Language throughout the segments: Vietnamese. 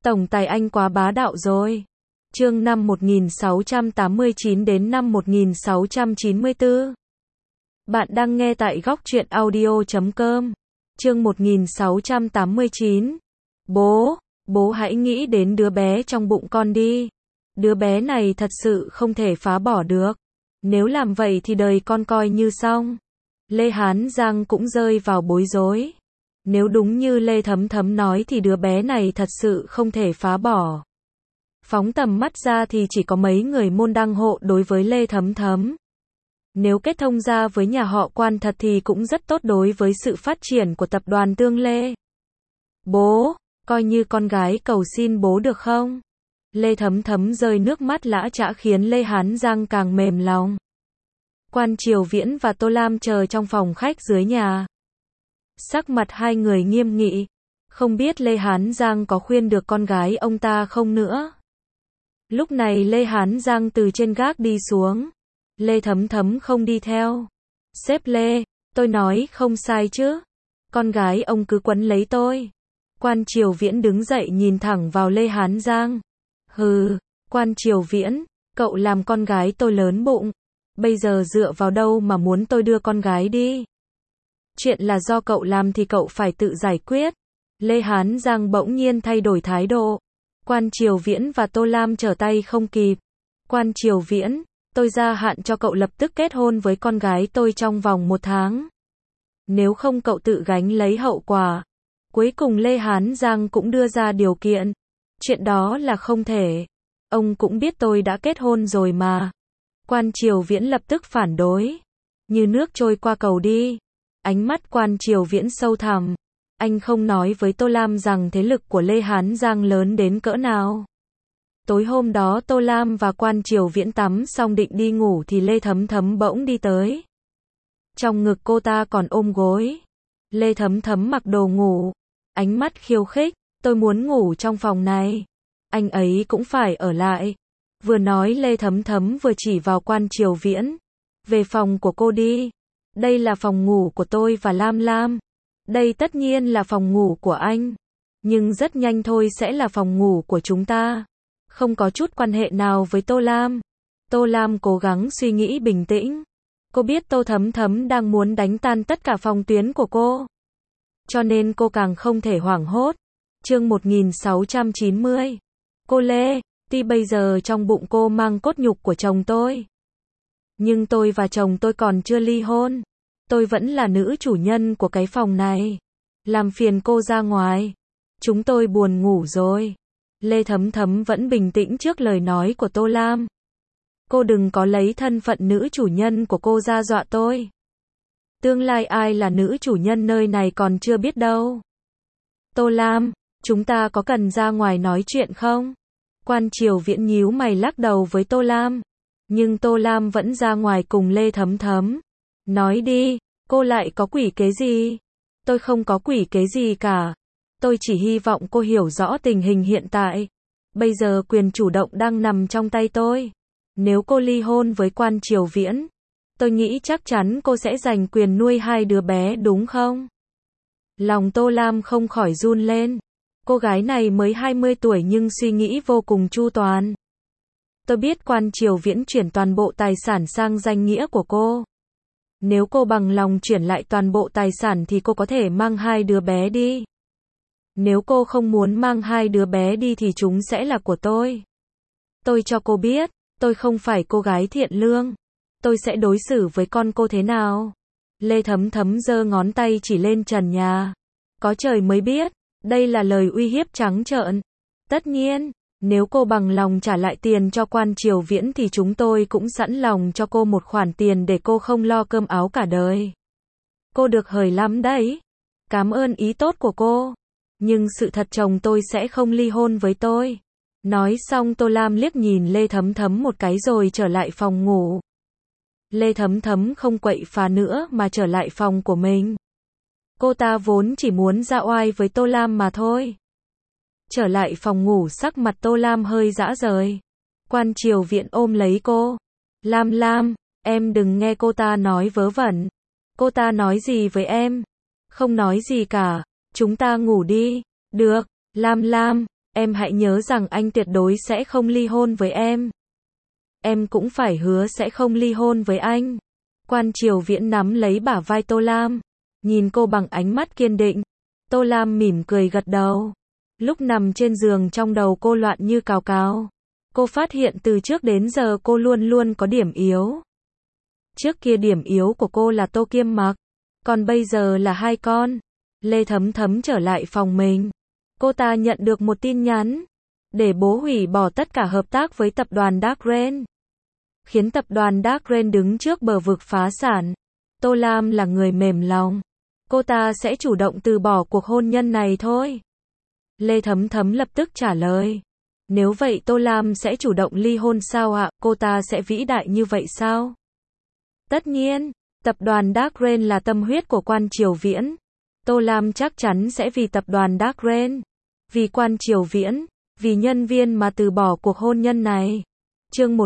Tổng tài anh quá bá đạo rồi. Chương năm 1689 đến năm 1694. Bạn đang nghe tại góc truyện audio.com. Chương 1689. Bố hãy nghĩ đến đứa bé trong bụng con đi. Đứa bé này thật sự không thể phá bỏ được. Nếu làm vậy thì đời con coi như xong. Lê Hán Giang cũng rơi vào bối rối. Nếu đúng như Lê Thấm Thấm nói thì đứa bé này thật sự không thể phá bỏ. Phóng tầm mắt ra thì chỉ có mấy người môn đăng hộ đối với Lê Thấm Thấm. Nếu kết thông ra với nhà họ Quan thật thì cũng rất tốt đối với sự phát triển của tập đoàn Tương Lê. Bố, coi như con gái cầu xin bố được không? Lê Thấm Thấm rơi nước mắt lã chã khiến Lê Hán Giang càng mềm lòng. Quan Triều Viễn và Tô Lam chờ trong phòng khách dưới nhà. Sắc mặt hai người nghiêm nghị. Không biết Lê Hán Giang có khuyên được con gái ông ta không nữa. Lúc này Lê Hán Giang từ trên gác đi xuống. Lê Thấm Thấm không đi theo. Sếp Lê, tôi nói không sai chứ. Con gái ông cứ quấn lấy tôi. Quan Triều Viễn đứng dậy nhìn thẳng vào Lê Hán Giang. Hừ, Quan Triều Viễn, cậu làm con gái tôi lớn bụng. Bây giờ dựa vào đâu mà muốn tôi đưa con gái đi? Chuyện là do cậu làm thì cậu phải tự giải quyết. Lê Hán Giang bỗng nhiên thay đổi thái độ. Quan Triều Viễn và Tô Lam trở tay không kịp. Quan Triều Viễn, tôi gia hạn cho cậu lập tức kết hôn với con gái tôi trong vòng 1 tháng. Nếu không cậu tự gánh lấy hậu quả. Cuối cùng Lê Hán Giang cũng đưa ra điều kiện. Chuyện đó là không thể. Ông cũng biết tôi đã kết hôn rồi mà. Quan Triều Viễn lập tức phản đối. Như nước trôi qua cầu đi. Ánh mắt Quan Triều Viễn sâu thẳm. Anh không nói với Tô Lam rằng thế lực của Lê Hán Giang lớn đến cỡ nào. Tối hôm đó Tô Lam và Quan Triều Viễn tắm xong định đi ngủ thì Lê Thấm Thấm bỗng đi tới. Trong ngực cô ta còn ôm gối. Lê Thấm Thấm mặc đồ ngủ. Ánh mắt khiêu khích. Tôi muốn ngủ trong phòng này. Anh ấy cũng phải ở lại. Vừa nói Lê Thấm Thấm vừa chỉ vào Quan Triều Viễn. Về phòng của cô đi. Đây là phòng ngủ của tôi và Lam Lam. Đây tất nhiên là phòng ngủ của anh. Nhưng rất nhanh thôi sẽ là phòng ngủ của chúng ta. Không có chút quan hệ nào với Tô Lam. Tô Lam cố gắng suy nghĩ bình tĩnh. Cô biết Tô Thấm Thấm đang muốn đánh tan tất cả phòng tuyến của cô. Cho nên cô càng không thể hoảng hốt. Chương 1690. Cô Lê, tuy bây giờ trong bụng cô mang cốt nhục của chồng tôi. Nhưng tôi và chồng tôi còn chưa ly hôn. Tôi vẫn là nữ chủ nhân của cái phòng này. Làm phiền cô ra ngoài. Chúng tôi buồn ngủ rồi. Lê Thấm Thấm vẫn bình tĩnh trước lời nói của Tô Lam. Cô đừng có lấy thân phận nữ chủ nhân của cô ra dọa tôi. Tương lai ai là nữ chủ nhân nơi này còn chưa biết đâu. Tô Lam, chúng ta có cần ra ngoài nói chuyện không? Quan Triều Viễn nhíu mày lắc đầu với Tô Lam. Nhưng Tô Lam vẫn ra ngoài cùng Lê Thấm Thấm. Nói đi, cô lại có quỷ kế gì? Tôi không có quỷ kế gì cả. Tôi chỉ hy vọng cô hiểu rõ tình hình hiện tại. Bây giờ quyền chủ động đang nằm trong tay tôi. Nếu cô ly hôn với Quan Triều Viễn, tôi nghĩ chắc chắn cô sẽ giành quyền nuôi 2 đứa bé đúng không? Lòng Tô Lam không khỏi run lên. Cô gái này mới 20 tuổi nhưng suy nghĩ vô cùng chu toàn. Tôi biết Quan Triều Viễn chuyển toàn bộ tài sản sang danh nghĩa của cô. Nếu cô bằng lòng chuyển lại toàn bộ tài sản thì cô có thể mang 2 đứa bé đi. Nếu cô không muốn mang 2 đứa bé đi thì chúng sẽ là của tôi. Tôi cho cô biết, tôi không phải cô gái thiện lương. Tôi sẽ đối xử với con cô thế nào? Lê Thấm Thấm giơ ngón tay chỉ lên trần nhà. Có trời mới biết, đây là lời uy hiếp trắng trợn. Tất nhiên, nếu cô bằng lòng trả lại tiền cho Quan Triều Viễn thì chúng tôi cũng sẵn lòng cho cô một khoản tiền để cô không lo cơm áo cả đời. Cô được hời lắm đấy. Cảm ơn ý tốt của cô. Nhưng sự thật chồng tôi sẽ không ly hôn với tôi. Nói xong Tô Lam liếc nhìn Lê Thấm Thấm một cái rồi trở lại phòng ngủ. Lê Thấm Thấm không quậy phá nữa mà trở lại phòng của mình. Cô ta vốn chỉ muốn ra oai với Tô Lam mà thôi. Trở lại phòng ngủ sắc mặt Tô Lam hơi rã rời. Quan Triều Viễn ôm lấy cô. Lam Lam, em đừng nghe cô ta nói vớ vẩn. Cô ta nói gì với em? Không nói gì cả. Chúng ta ngủ đi. Được, Lam Lam, Em hãy nhớ rằng anh tuyệt đối sẽ không ly hôn với em. Em cũng phải hứa sẽ không ly hôn với anh. Quan Triều Viễn nắm lấy bả vai Tô Lam, nhìn cô bằng ánh mắt kiên định. Tô Lam mỉm cười gật đầu. Lúc nằm trên giường trong đầu cô loạn như cào cào. Cô phát hiện từ trước đến giờ cô luôn luôn có điểm yếu. Trước kia điểm yếu của cô là Tô Kiêm Mặc, còn bây giờ là hai con. Lê Thấm Thấm trở lại phòng mình. Cô ta nhận được một tin nhắn, để bố hủy bỏ tất cả hợp tác với tập đoàn Dark Rain, khiến tập đoàn Dark Rain đứng trước bờ vực phá sản. Tô Lam là người mềm lòng. Cô ta sẽ chủ động từ bỏ cuộc hôn nhân này thôi. Lê Thấm Thấm lập tức trả lời. Nếu vậy Tô Lam sẽ chủ động ly hôn sao ạ? Cô ta sẽ vĩ đại như vậy sao? Tất nhiên, tập đoàn Dark Rain là tâm huyết của Quan Triều Viễn. Tô Lam chắc chắn sẽ vì tập đoàn Dark Rain, vì Quan Triều Viễn, vì nhân viên mà từ bỏ cuộc hôn nhân này. Chương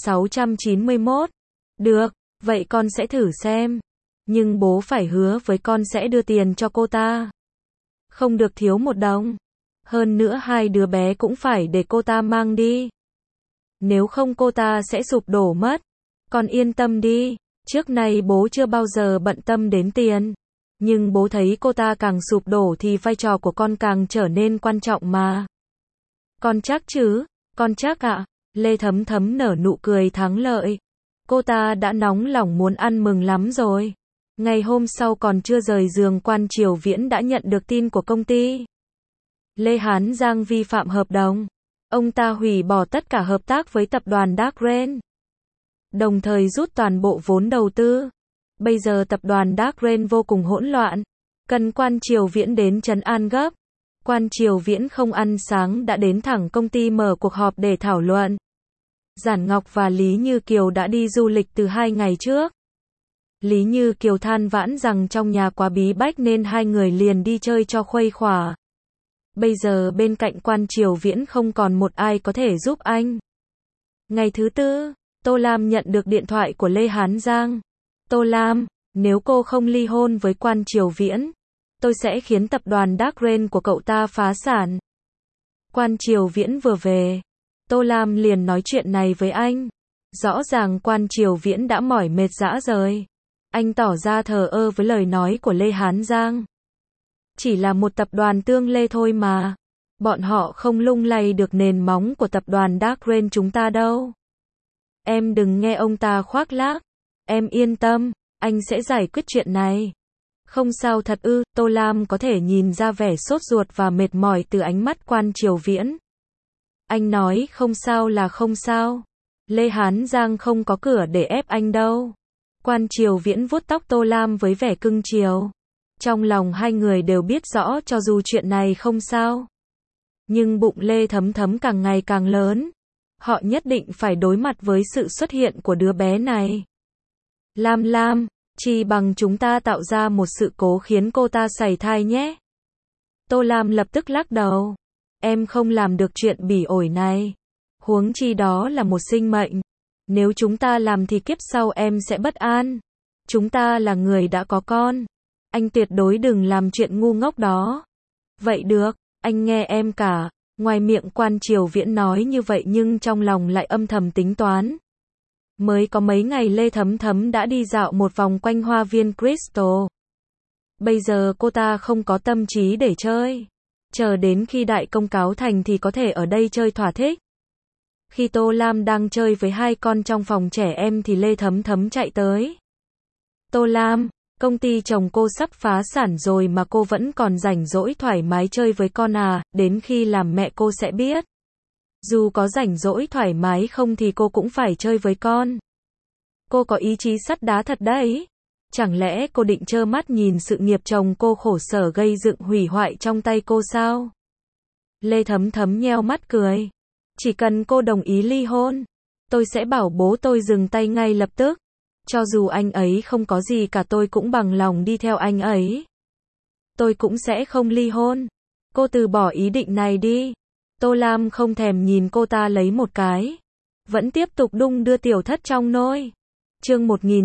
1691. Được, vậy con sẽ thử xem. Nhưng bố phải hứa với con sẽ đưa tiền cho cô ta. Không được thiếu một đồng. Hơn nữa hai đứa bé cũng phải để cô ta mang đi. Nếu không cô ta sẽ sụp đổ mất. Con yên tâm đi, trước nay bố chưa bao giờ bận tâm đến tiền. Nhưng bố thấy cô ta càng sụp đổ thì vai trò của con càng trở nên quan trọng mà. Con chắc chứ? Con chắc ạ. Lê Thấm Thấm nở nụ cười thắng lợi. Cô ta đã nóng lòng muốn ăn mừng lắm rồi. Ngày hôm sau còn chưa rời giường Quan Triều Viễn đã nhận được tin của công ty. Lê Hán Giang vi phạm hợp đồng. Ông ta hủy bỏ tất cả hợp tác với tập đoàn Dark Rain, đồng thời rút toàn bộ vốn đầu tư. Bây giờ tập đoàn Dark Rain vô cùng hỗn loạn, cần Quan Triều Viễn đến trấn an gấp. Quan Triều Viễn không ăn sáng đã đến thẳng công ty mở cuộc họp để thảo luận. Giản Ngọc và Lý Như Kiều đã đi du lịch từ 2 ngày trước. Lý Như Kiều than vãn rằng trong nhà quá bí bách nên hai người liền đi chơi cho khuây khỏa. Bây giờ bên cạnh Quan Triều Viễn không còn một ai có thể giúp anh. Ngày thứ tư, Tô Lam nhận được điện thoại của Lê Hán Giang. Tô Lam, nếu cô không ly hôn với Quan Triều Viễn, tôi sẽ khiến tập đoàn Dark Rain của cậu ta phá sản. Quan Triều Viễn vừa về, Tô Lam liền nói chuyện này với anh. Rõ ràng Quan Triều Viễn đã mỏi mệt rã rời. Anh tỏ ra thờ ơ với lời nói của Lê Hán Giang. Chỉ là một tập đoàn Tương Lê thôi mà. Bọn họ không lung lay được nền móng của tập đoàn Dark Rain chúng ta đâu. Em đừng nghe ông ta khoác lác. Em yên tâm, anh sẽ giải quyết chuyện này. Không sao thật ư? Tô Lam có thể nhìn ra vẻ sốt ruột và mệt mỏi từ ánh mắt Quan Triều Viễn. Anh nói không sao là không sao. Lê Hán Giang không có cửa để ép anh đâu. Quan Triều Viễn vuốt tóc Tô Lam với vẻ cưng chiều. Trong lòng hai người đều biết rõ cho dù chuyện này không sao, nhưng bụng Lê Thấm Thấm càng ngày càng lớn. Họ nhất định phải đối mặt với sự xuất hiện của đứa bé này. Lam Lam, chỉ bằng chúng ta tạo ra một sự cố khiến cô ta sảy thai nhé. Tô Lam lập tức lắc đầu. Em không làm được chuyện bỉ ổi này. Huống chi đó là một sinh mệnh. Nếu chúng ta làm thì kiếp sau em sẽ bất an. Chúng ta là người đã có con. Anh tuyệt đối đừng làm chuyện ngu ngốc đó. Vậy được, anh nghe em cả. Ngoài miệng Quan Triều Viễn nói như vậy nhưng trong lòng lại âm thầm tính toán. Mới có mấy ngày Lê Thấm Thấm đã đi dạo một vòng quanh hoa viên Crystal. Bây giờ cô ta không có tâm trí để chơi. Chờ đến khi đại công cáo thành thì có thể ở đây chơi thỏa thích. Khi Tô Lam đang chơi với hai con trong phòng trẻ em thì Lê Thấm Thấm chạy tới. Tô Lam, công ty chồng cô sắp phá sản rồi mà cô vẫn còn rảnh rỗi thoải mái chơi với con à, đến khi làm mẹ cô sẽ biết. Dù có rảnh rỗi thoải mái không thì cô cũng phải chơi với con. Cô có ý chí sắt đá thật đấy. Chẳng lẽ cô định trơ mắt nhìn sự nghiệp chồng cô khổ sở gây dựng hủy hoại trong tay cô sao? Lê Thấm Thấm nheo mắt cười. Chỉ cần cô đồng ý ly hôn, tôi sẽ bảo bố tôi dừng tay ngay lập tức. Cho dù anh ấy không có gì cả tôi cũng bằng lòng đi theo anh ấy. Tôi cũng sẽ không ly hôn. Cô từ bỏ ý định này đi. Tô Lam không thèm nhìn cô ta lấy một cái. Vẫn tiếp tục đung đưa tiểu thất trong nôi. Chương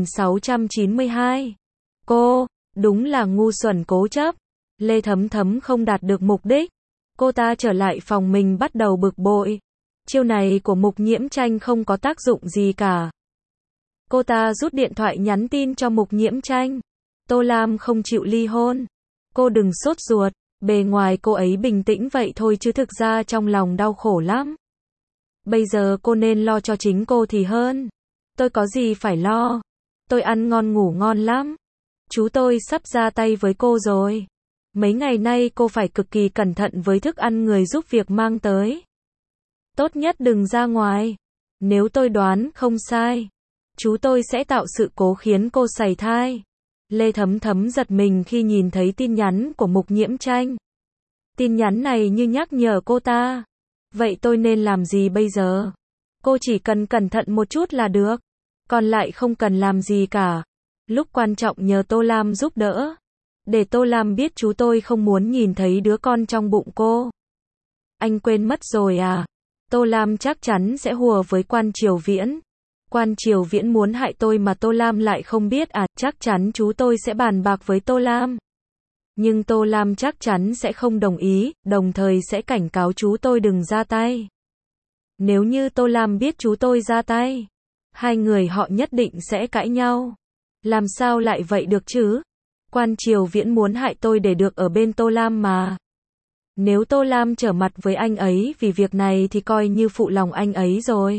1692. Cô, đúng là ngu xuẩn cố chấp. Lê Thấm Thấm không đạt được mục đích. Cô ta trở lại phòng mình bắt đầu bực bội. Chiêu này của Mục Nhiễm Tranh không có tác dụng gì cả. Cô ta rút điện thoại nhắn tin cho Mục Nhiễm Tranh. Tô Lam không chịu ly hôn. Cô đừng sốt ruột, bề ngoài cô ấy bình tĩnh vậy thôi chứ thực ra trong lòng đau khổ lắm. Bây giờ cô nên lo cho chính cô thì hơn. Tôi có gì phải lo. Tôi ăn ngon ngủ ngon lắm. Chú tôi sắp ra tay với cô rồi. Mấy ngày nay cô phải cực kỳ cẩn thận với thức ăn người giúp việc mang tới. Tốt nhất đừng ra ngoài. Nếu tôi đoán không sai, chú tôi sẽ tạo sự cố khiến cô sảy thai. Lê Thấm Thấm giật mình khi nhìn thấy tin nhắn của Mục Nhiễm Tranh. Tin nhắn này như nhắc nhở cô ta. Vậy tôi nên làm gì bây giờ? Cô chỉ cần cẩn thận một chút là được. Còn lại không cần làm gì cả. Lúc quan trọng nhờ Tô Lam giúp đỡ. Để Tô Lam biết chú tôi không muốn nhìn thấy đứa con trong bụng cô. Anh quên mất rồi à? Tô Lam chắc chắn sẽ hùa với Quan Triều Viễn. Quan Triều Viễn muốn hại tôi mà Tô Lam lại không biết à? Chắc chắn chú tôi sẽ bàn bạc với Tô Lam. Nhưng Tô Lam chắc chắn sẽ không đồng ý, đồng thời sẽ cảnh cáo chú tôi đừng ra tay. Nếu như Tô Lam biết chú tôi ra tay, hai người họ nhất định sẽ cãi nhau. Làm sao lại vậy được chứ? Quan Triều Viễn muốn hại tôi để được ở bên Tô Lam mà. Nếu Tô Lam trở mặt với anh ấy vì việc này thì coi như phụ lòng anh ấy rồi.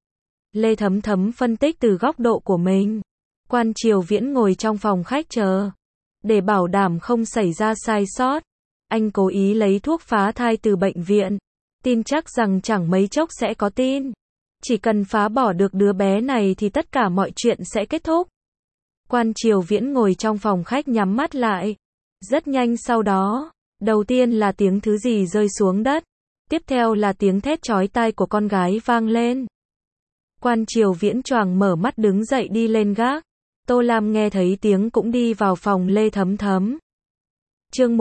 Lê Thấm Thấm phân tích từ góc độ của mình. Quan Triều Viễn ngồi trong phòng khách chờ. Để bảo đảm không xảy ra sai sót, anh cố ý lấy thuốc phá thai từ bệnh viện. Tin chắc rằng chẳng mấy chốc sẽ có tin. Chỉ cần phá bỏ được đứa bé này thì tất cả mọi chuyện sẽ kết thúc. Quan Triều Viễn ngồi trong phòng khách nhắm mắt lại. Rất nhanh sau đó, đầu tiên là tiếng thứ gì rơi xuống đất. Tiếp theo là tiếng thét chói tai của con gái vang lên. Quan Triều Viễn choàng mở mắt đứng dậy đi lên gác. Tô Lam nghe thấy tiếng cũng đi vào phòng Lê Thấm Thấm. Chương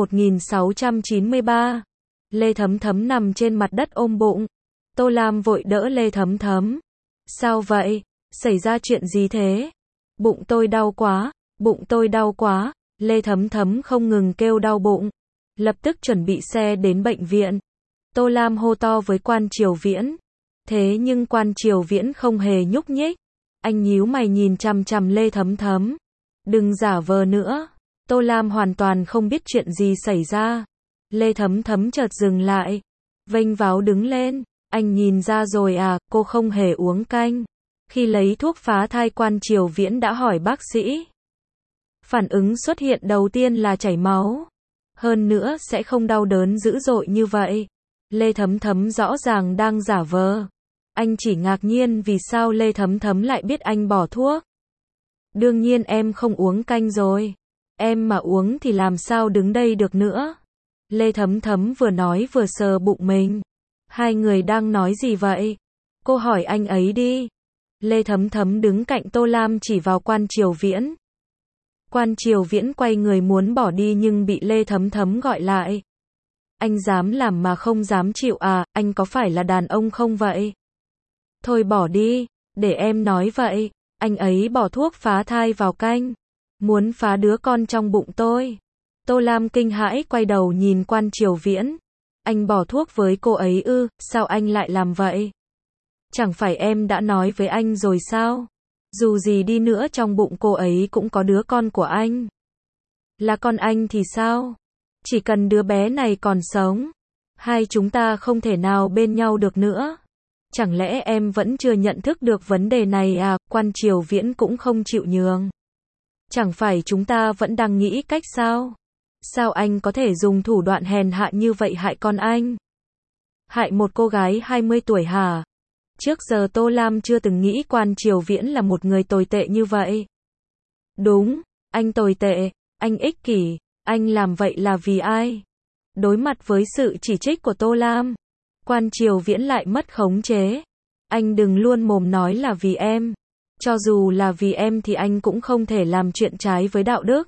1693. Lê Thấm Thấm nằm trên mặt đất ôm bụng. Tô Lam vội đỡ Lê Thấm Thấm. Sao vậy? Xảy ra chuyện gì thế? Bụng tôi đau quá, bụng tôi đau quá. Lê Thấm Thấm không ngừng kêu đau bụng. Lập tức chuẩn bị xe đến bệnh viện. Tô Lam hô to với Quan Triều Viễn. Thế nhưng Quan Triều Viễn không hề nhúc nhích. Anh nhíu mày nhìn chằm chằm Lê Thấm Thấm. Đừng giả vờ nữa. Tô Lam hoàn toàn không biết chuyện gì xảy ra. Lê Thấm Thấm chợt dừng lại. Vênh váo đứng lên. Anh nhìn ra rồi à, cô không hề uống canh. Khi lấy thuốc phá thai Quan Triều Viễn đã hỏi bác sĩ. Phản ứng xuất hiện đầu tiên là chảy máu. Hơn nữa sẽ không đau đớn dữ dội như vậy. Lê Thấm Thấm rõ ràng đang giả vờ. Anh chỉ ngạc nhiên vì sao Lê Thấm Thấm lại biết anh bỏ thuốc. Đương nhiên em không uống canh rồi. Em mà uống thì làm sao đứng đây được nữa. Lê Thấm Thấm vừa nói vừa sờ bụng mình. Hai người đang nói gì vậy? Cô hỏi anh ấy đi. Lê Thấm Thấm đứng cạnh Tô Lam chỉ vào Quan Triều Viễn. Quan Triều Viễn quay người muốn bỏ đi nhưng bị Lê Thấm Thấm gọi lại. Anh dám làm mà không dám chịu à, anh có phải là đàn ông không vậy? Thôi bỏ đi, để em nói vậy. Anh ấy bỏ thuốc phá thai vào canh. Muốn phá đứa con trong bụng tôi. Tô Lam kinh hãi quay đầu nhìn Quan Triều Viễn. Anh bỏ thuốc với cô ấy ư, sao anh lại làm vậy? Chẳng phải em đã nói với anh rồi sao? Dù gì đi nữa trong bụng cô ấy cũng có đứa con của anh. Là con anh thì sao? Chỉ cần đứa bé này còn sống, hai chúng ta không thể nào bên nhau được nữa. Chẳng lẽ em vẫn chưa nhận thức được vấn đề này à? Quan Triều Viễn cũng không chịu nhường. Chẳng phải chúng ta vẫn đang nghĩ cách sao? Sao anh có thể dùng thủ đoạn hèn hạ như vậy hại con anh? Hại một cô gái 20 tuổi hả? Trước giờ Tô Lam chưa từng nghĩ Quan Triều Viễn là một người tồi tệ như vậy. Đúng, anh tồi tệ, anh ích kỷ, anh làm vậy là vì ai? Đối mặt với sự chỉ trích của Tô Lam, Quan Triều Viễn lại mất khống chế. Anh đừng luôn mồm nói là vì em. Cho dù là vì em thì anh cũng không thể làm chuyện trái với đạo đức.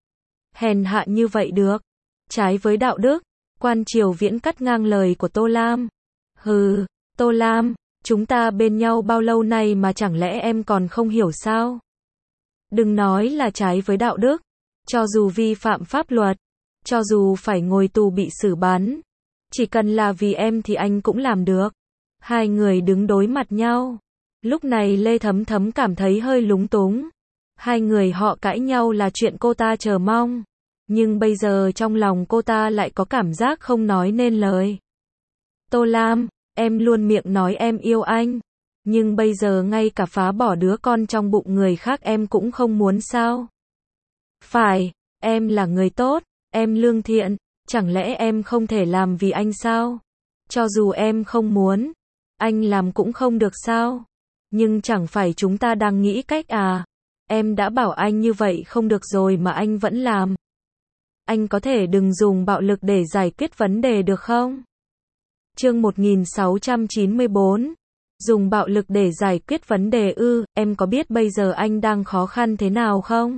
Hèn hạ như vậy được. Trái với đạo đức. Quan Triều Viễn cắt ngang lời của Tô Lam. Hừ, Tô Lam, chúng ta bên nhau bao lâu nay mà chẳng lẽ em còn không hiểu sao? Đừng nói là trái với đạo đức. Cho dù vi phạm pháp luật, cho dù phải ngồi tù bị xử bắn, Chỉ cần là vì em thì anh cũng làm được. Hai người đứng đối mặt nhau. Lúc này Lê Thấm Thấm cảm thấy hơi lúng túng. Hai người họ cãi nhau là chuyện cô ta chờ mong. Nhưng bây giờ trong lòng cô ta lại có cảm giác không nói nên lời. Tô Lam, em luôn miệng nói em yêu anh. Nhưng bây giờ ngay cả phá bỏ đứa con trong bụng người khác em cũng không muốn sao? Phải, em là người tốt, em lương thiện, chẳng lẽ em không thể làm vì anh sao? Cho dù em không muốn, anh làm cũng không được sao? Nhưng chẳng phải chúng ta đang nghĩ cách à? Em đã bảo anh như vậy không được rồi mà anh vẫn làm. Anh có thể đừng dùng bạo lực để giải quyết vấn đề được không? Chương 1694. Dùng bạo lực để giải quyết vấn đề ư? Em có biết bây giờ anh đang khó khăn thế nào không?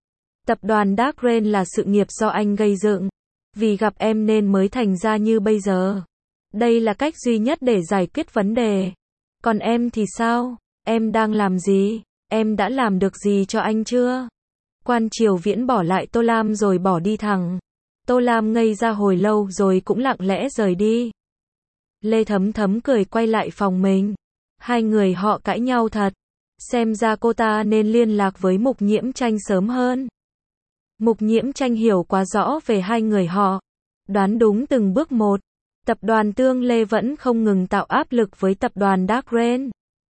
Tập đoàn Dark Rain là sự nghiệp do anh gây dựng. Vì gặp em nên mới thành ra như bây giờ. Đây là cách duy nhất để giải quyết vấn đề. Còn em thì sao? Em đang làm gì? Em đã làm được gì cho anh chưa? Quan Triều Viễn bỏ lại Tô Lam rồi bỏ đi thẳng. Tô Lam ngây ra hồi lâu rồi cũng lặng lẽ rời đi. Lê Thấm Thấm cười quay lại phòng mình. Hai người họ cãi nhau thật. Xem ra cô ta nên liên lạc với Mục Nhiễm Tranh sớm hơn. Mục Nhiễm Tranh hiểu quá rõ về hai người họ. Đoán đúng từng bước một. Tập đoàn Tương Lê vẫn không ngừng tạo áp lực với tập đoàn Dark Rain.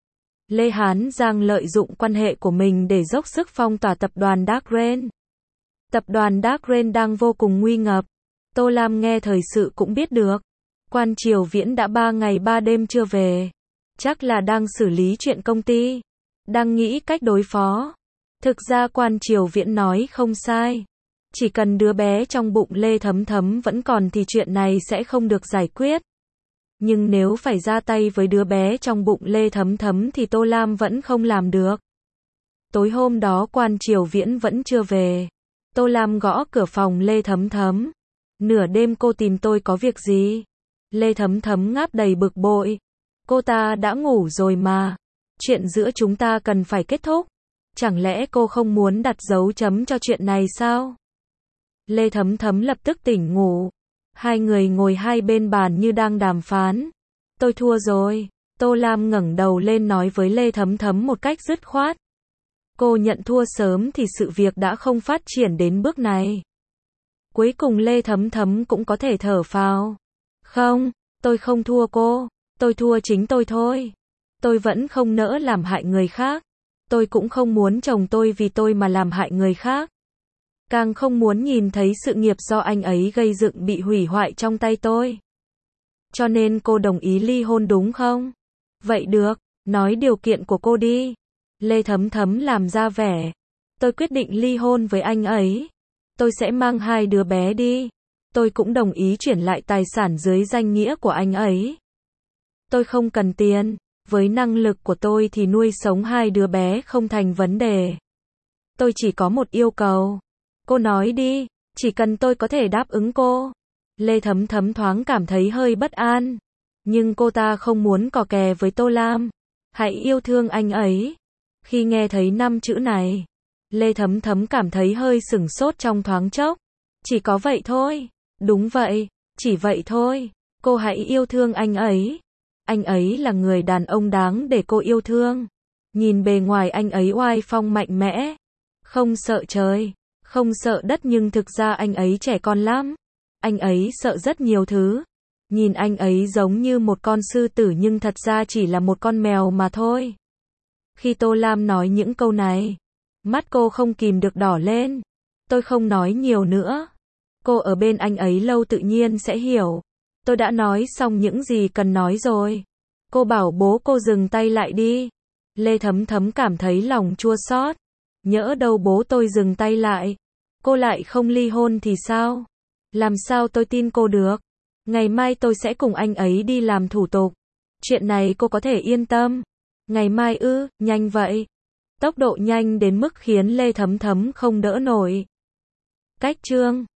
Lê Hán Giang lợi dụng quan hệ của mình để dốc sức phong tỏa tập đoàn Dark Rain. Tập đoàn Dark Rain đang vô cùng nguy ngập. Tô Lam nghe thời sự cũng biết được. Quan Triều Viễn đã 3 ngày 3 đêm chưa về. Chắc là đang xử lý chuyện công ty. Đang nghĩ cách đối phó. Thực ra Quan Triều Viễn nói không sai. Chỉ cần đứa bé trong bụng Lê Thấm Thấm vẫn còn thì chuyện này sẽ không được giải quyết. Nhưng nếu phải ra tay với đứa bé trong bụng Lê Thấm Thấm thì Tô Lam vẫn không làm được. Tối hôm đó Quan Triều Viễn vẫn chưa về. Tô Lam gõ cửa phòng Lê Thấm Thấm. Nửa đêm cô tìm tôi có việc gì? Lê Thấm Thấm ngáp đầy bực bội. Cô ta đã ngủ rồi mà. Chuyện giữa chúng ta cần phải kết thúc. Chẳng lẽ cô không muốn đặt dấu chấm cho chuyện này sao? Lê Thấm Thấm lập tức tỉnh ngủ. Hai người ngồi hai bên bàn như đang đàm phán. Tôi thua rồi. Tô Lam ngẩng đầu lên nói với Lê Thấm Thấm một cách dứt khoát. Cô nhận thua sớm thì sự việc đã không phát triển đến bước này. Cuối cùng Lê Thấm Thấm cũng có thể thở phào. Không, tôi không thua cô. Tôi thua chính tôi thôi. Tôi vẫn không nỡ làm hại người khác. Tôi cũng không muốn chồng tôi vì tôi mà làm hại người khác. Càng không muốn nhìn thấy sự nghiệp do anh ấy gây dựng bị hủy hoại trong tay tôi. Cho nên cô đồng ý ly hôn đúng không? Vậy được, nói điều kiện của cô đi. Lê Thấm Thấm làm ra vẻ. Tôi quyết định ly hôn với anh ấy. Tôi sẽ mang 2 đứa bé đi. Tôi cũng đồng ý chuyển lại tài sản dưới danh nghĩa của anh ấy. Tôi không cần tiền. Với năng lực của tôi thì nuôi sống 2 đứa bé không thành vấn đề. Tôi chỉ có một yêu cầu. Cô nói đi, chỉ cần tôi có thể đáp ứng cô. Lê Thấm Thấm thoáng cảm thấy hơi bất an. Nhưng cô ta không muốn cò kè với Tô Lam. Hãy yêu thương anh ấy. Khi nghe thấy 5 chữ này, Lê Thấm Thấm cảm thấy hơi sửng sốt trong thoáng chốc. Chỉ có vậy thôi. Đúng vậy, chỉ vậy thôi. Cô hãy yêu thương anh ấy. Anh ấy là người đàn ông đáng để cô yêu thương. Nhìn bề ngoài anh ấy oai phong mạnh mẽ. Không sợ trời, không sợ đất nhưng thực ra anh ấy trẻ con lắm. Anh ấy sợ rất nhiều thứ. Nhìn anh ấy giống như một con sư tử nhưng thật ra chỉ là một con mèo mà thôi. Khi Tô Lam nói những câu này, mắt cô không kìm được đỏ lên. Tôi không nói nhiều nữa. Cô ở bên anh ấy lâu tự nhiên sẽ hiểu. Tôi đã nói xong những gì cần nói rồi. Cô bảo bố cô dừng tay lại đi. Lê Thấm Thấm cảm thấy lòng chua xót. Nhỡ đâu bố tôi dừng tay lại. Cô lại không ly hôn thì sao? Làm sao tôi tin cô được? Ngày mai tôi sẽ cùng anh ấy đi làm thủ tục. Chuyện này cô có thể yên tâm. Ngày mai ư, nhanh vậy. Tốc độ nhanh đến mức khiến Lê Thấm Thấm không đỡ nổi. Cách chương